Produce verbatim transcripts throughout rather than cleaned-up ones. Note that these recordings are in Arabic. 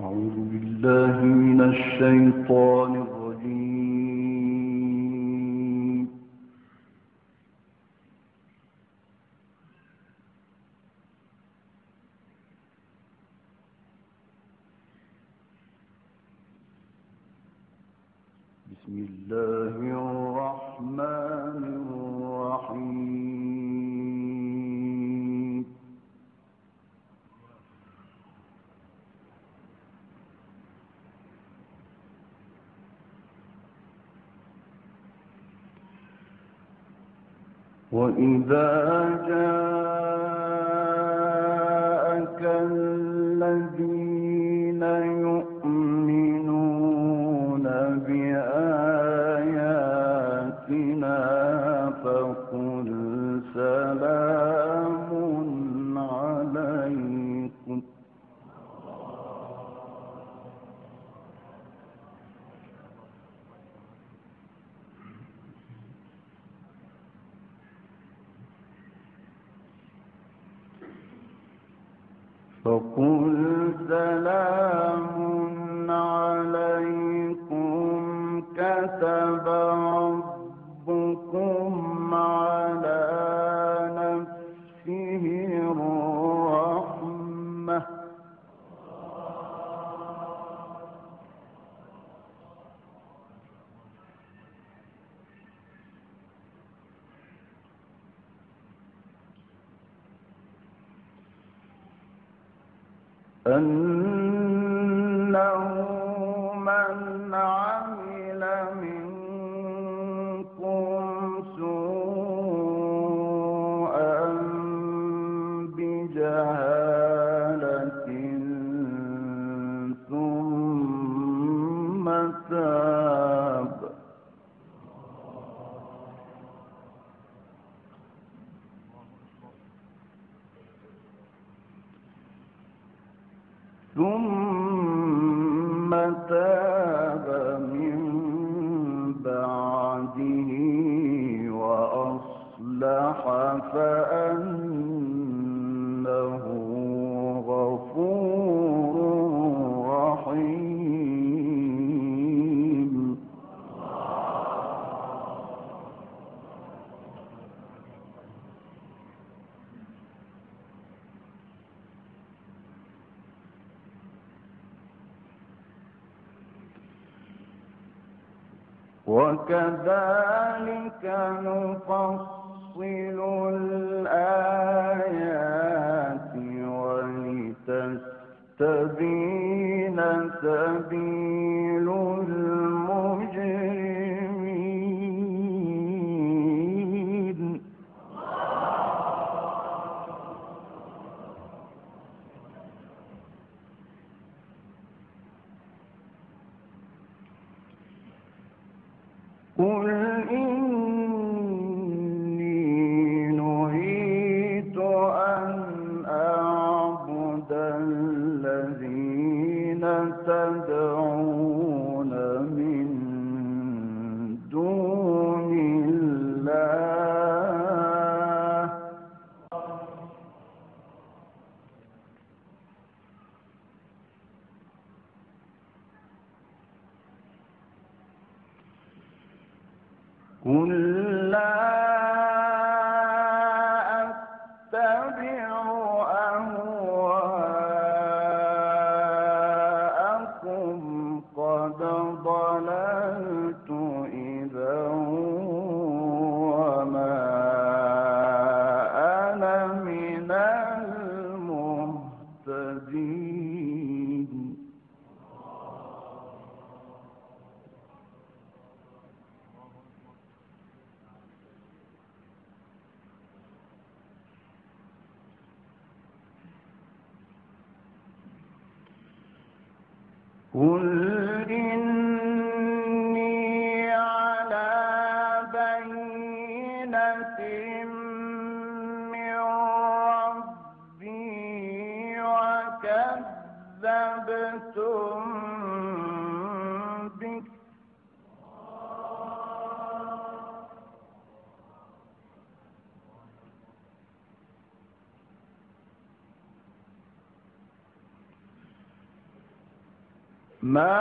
أعوذ بالله من الشيطان الرجيم. بسم الله الرحمن الرحيم. وإذا جاءك الذين يؤمنون بآياتنا فقل سلام عليكم فقل سلام عليكم كتب ربكم على نفسه الرحمة أنه من عمل منكم سوءا بجهالة ثم تاب ثم تاب من بعده وأصلح فأنه غفور رحيم. وكذلك نفصل الآيات ولتستبين سبيل المجرمين. قل إني نهيت أن أعبد الذين تدعون من دون الله قل لا أتبع أهواءكم قد ضللت إذا وما أنا من المهتدين. قل إني على بينة من ربي وكذبتم به ما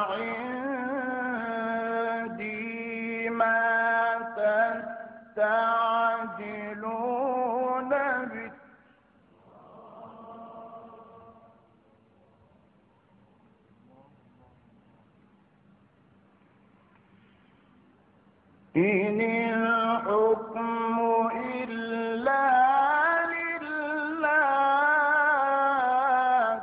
عندي ما تستعجلون به إن الحكم إلا لله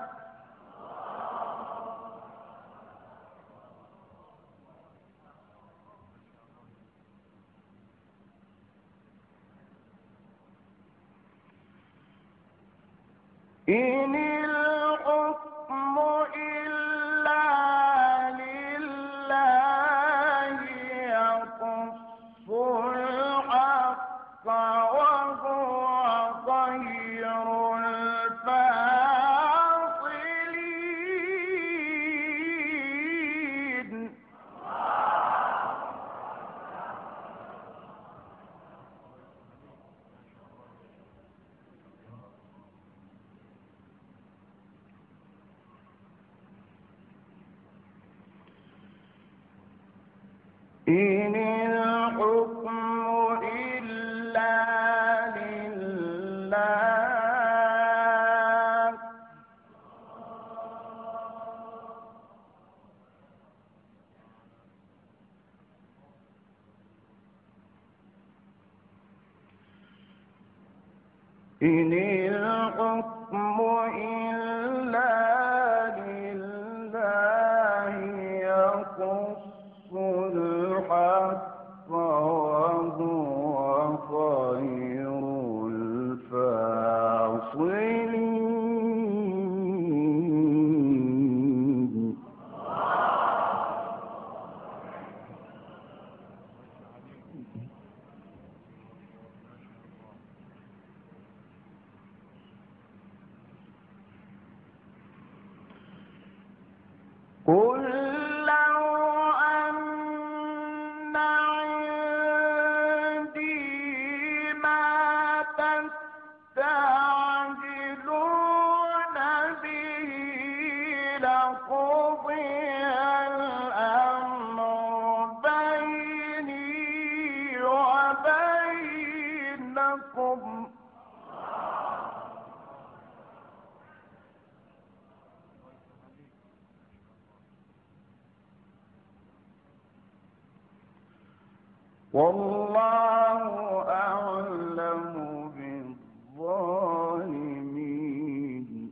إن الحكم إلا لله يقص الحق وهو خير الفاصلين إن الحكم إلا لله إن الحكم إلا لله يقص الحق وهو خير الفاصلين قل لو أن عندي ما تستعجلون به لقضي الأمر بيني وبينكم والله أعلم بالظالمين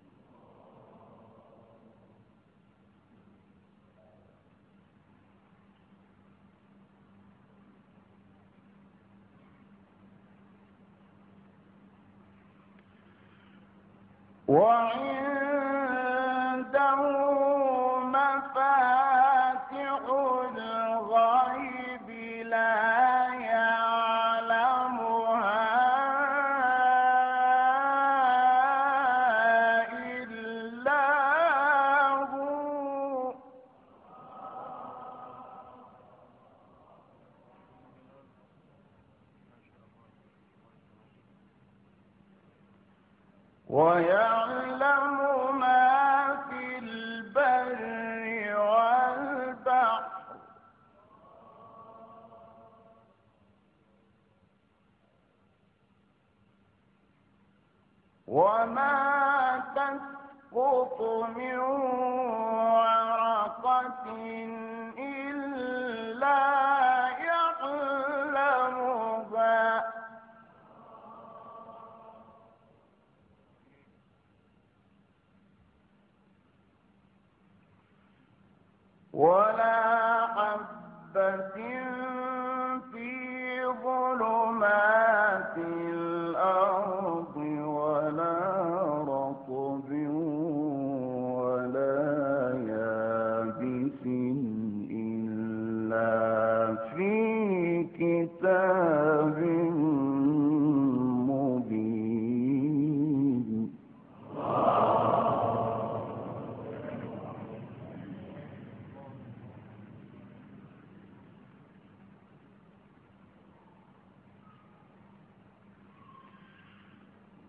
وعنده مفاتح الغيب لا يعلمها إلا هو ويعلم ما في البر والبحر وما تسقط من ورقة إلا يعلمها ولا حبة في ظلمات الأرض ولا رطب ولا يابس إلا في كتاب مبين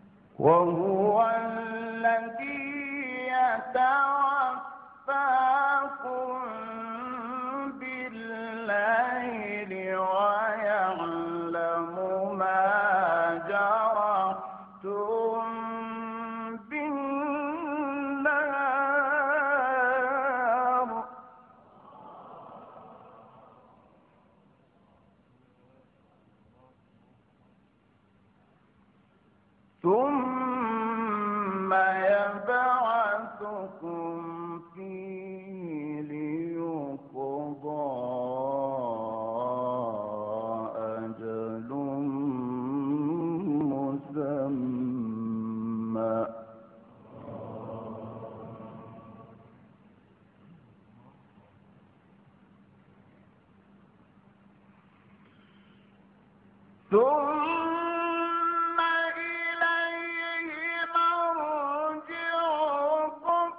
وهو الذي يتوفى بالليل ويعلم ما جرحتم بالنهار ثم يبعثكم فيه ليقضى أجل مسمى ثم إليه مرجعكم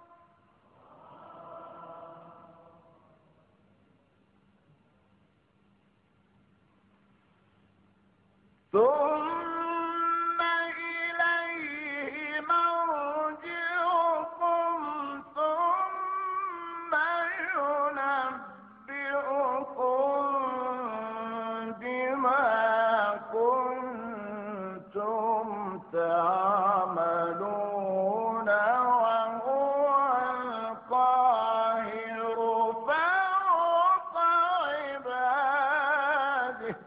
ثم إليه مرجعكم ثم ينبئكم بما كنتم تعملون وهو القاهر فوق عباده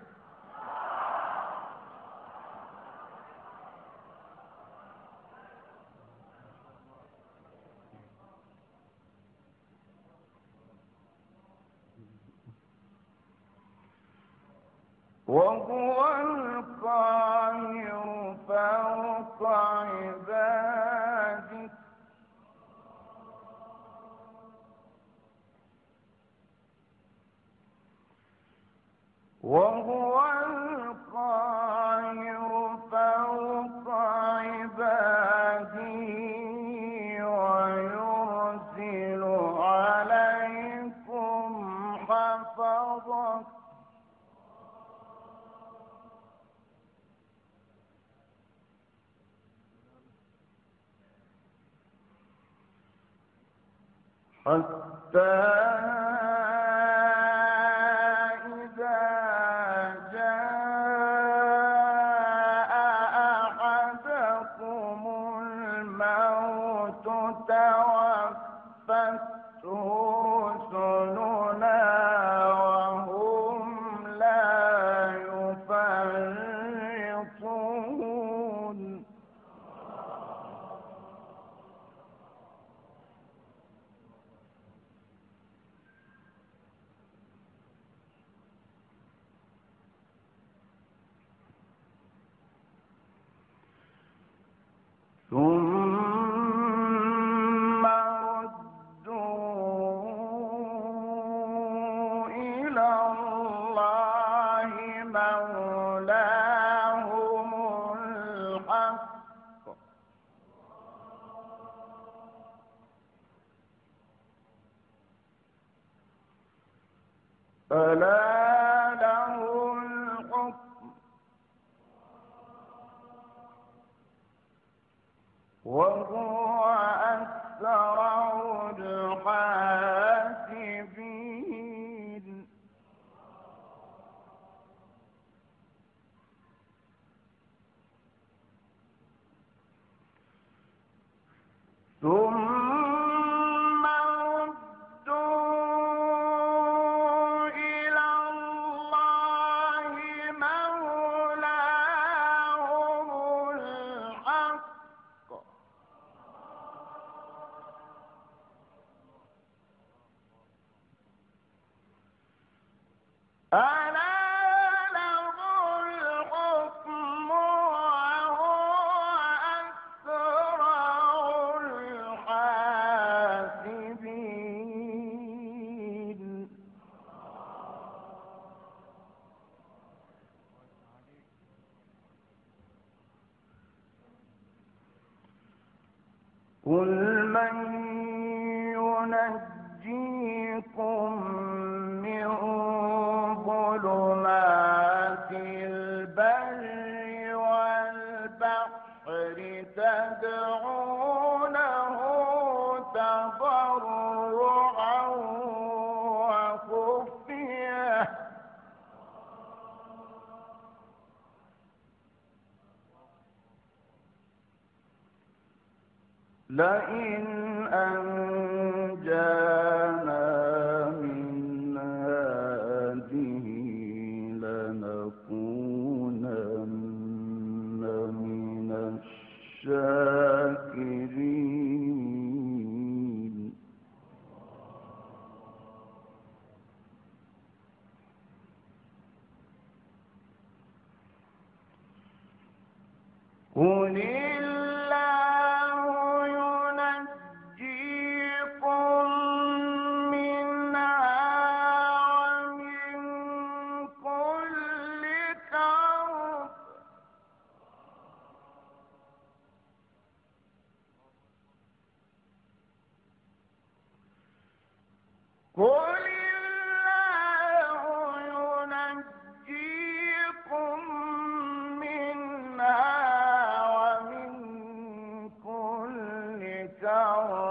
وهو القاهر فوق عباده وهو القاهر فوق عباده ويرسل عليكم حفظة حتى إذا جاء أحدكم الموت توفته رسلنا وهم لا يفرطون ثم ردوا إلى الله مولاهم الحق ألا له الحكم وهو أسرع الحاسبين ثم ردوا إلى الله مولاهم الحق ألا له الحكم وهو أسرع الحاسبين قل من ينجيكم من ظلمات البر والبحر تدعونه تضرعا لئن أنجانا من هذه لنكونن من الشاكرين. قل الله ينجيكم منها ومن كل كرب. قل الله ينجيكم منها ومن كل كرب